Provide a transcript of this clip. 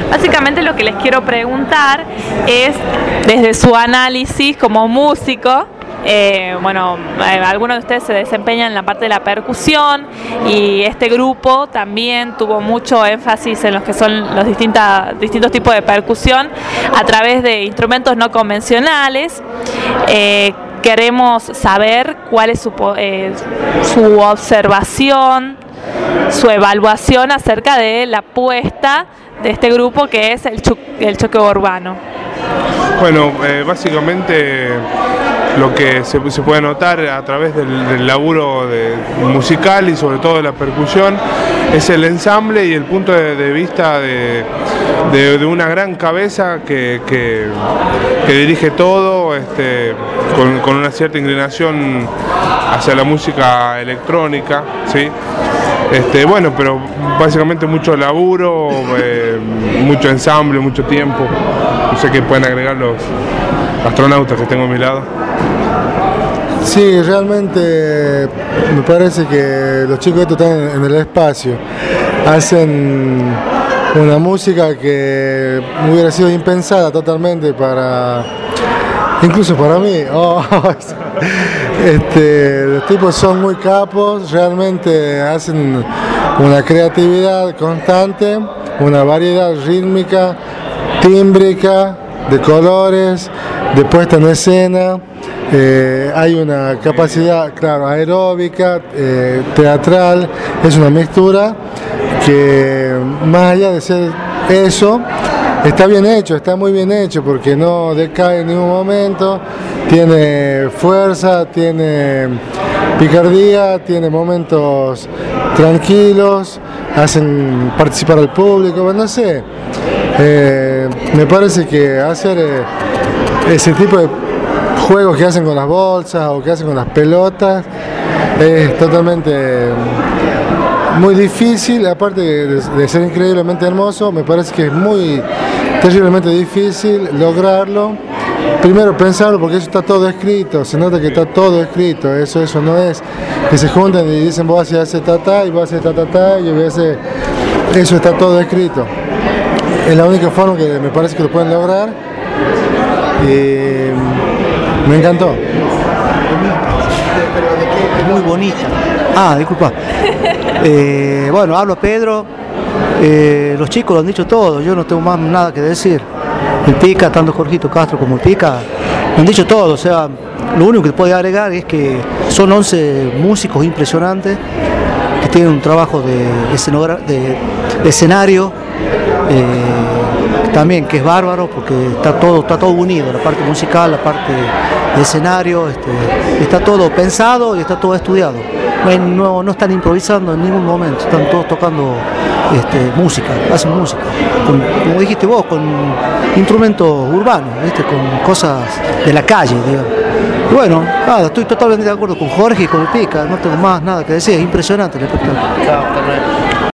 Básicamente lo que les quiero preguntar es, desde su análisis como músico, algunos de ustedes se desempeñan en la parte de la percusión y este grupo también tuvo mucho énfasis en los que son los distintos tipos de percusión a través de instrumentos no convencionales. Queremos saber cuál es su observación, su evaluación acerca de la apuesta de este grupo que es el choque urbano. Bueno, básicamente lo que se puede notar a través del laburo musical y sobre todo de la percusión es el ensamble y el punto de vista de una gran cabeza que dirige todo, con una cierta inclinación hacia la música electrónica, ¿sí? Pero básicamente mucho laburo, mucho ensamble, mucho tiempo. No sé qué pueden agregar los astronautas que tengo a mi lado. Sí, realmente me parece que los chicos estos están en el espacio. Hacen una música que hubiera sido impensada totalmente incluso para mí. Los tipos son muy capos, realmente hacen una creatividad constante, una variedad rítmica, tímbrica, de colores, de puesta en escena. Hay una capacidad, claro, aeróbica, teatral, es una mixtura que, más allá de ser eso, está bien hecho, está muy bien hecho, porque no decae en ningún momento, tiene fuerza, tiene picardía, tiene momentos tranquilos, hacen participar al público, bueno, no sé, me parece que hacer ese tipo de juegos que hacen con las bolsas o que hacen con las pelotas es totalmente muy difícil, aparte de ser increíblemente hermoso, me parece que es muy terriblemente difícil lograrlo. Primero pensarlo, porque eso está todo escrito, se nota que está todo escrito, eso no es que se juntan y dicen vos haces ta y vos haces ta y yo voy a hacer, eso está todo escrito. Es la única forma que me parece que lo pueden lograr y me encantó. Pero de qué, es muy bonita. Disculpa. Hablo a Pedro, los chicos lo han dicho todo, yo no tengo más nada que decir. El Pica, tanto Jorgito Castro como el Pica, lo han dicho todo, o sea, lo único que puedo agregar es que son 11 músicos impresionantes, que tienen un trabajo de escenario, también que es bárbaro, porque está todo unido, la parte musical, la parte de escenario, está todo pensado y está todo estudiado. No están improvisando en ningún momento, están todos tocando música, hacen música, como dijiste vos, con instrumentos urbanos, con cosas de la calle, digamos. Y bueno, estoy totalmente de acuerdo con Jorge y con el Pica, no tengo más nada que decir, es impresionante el espectáculo.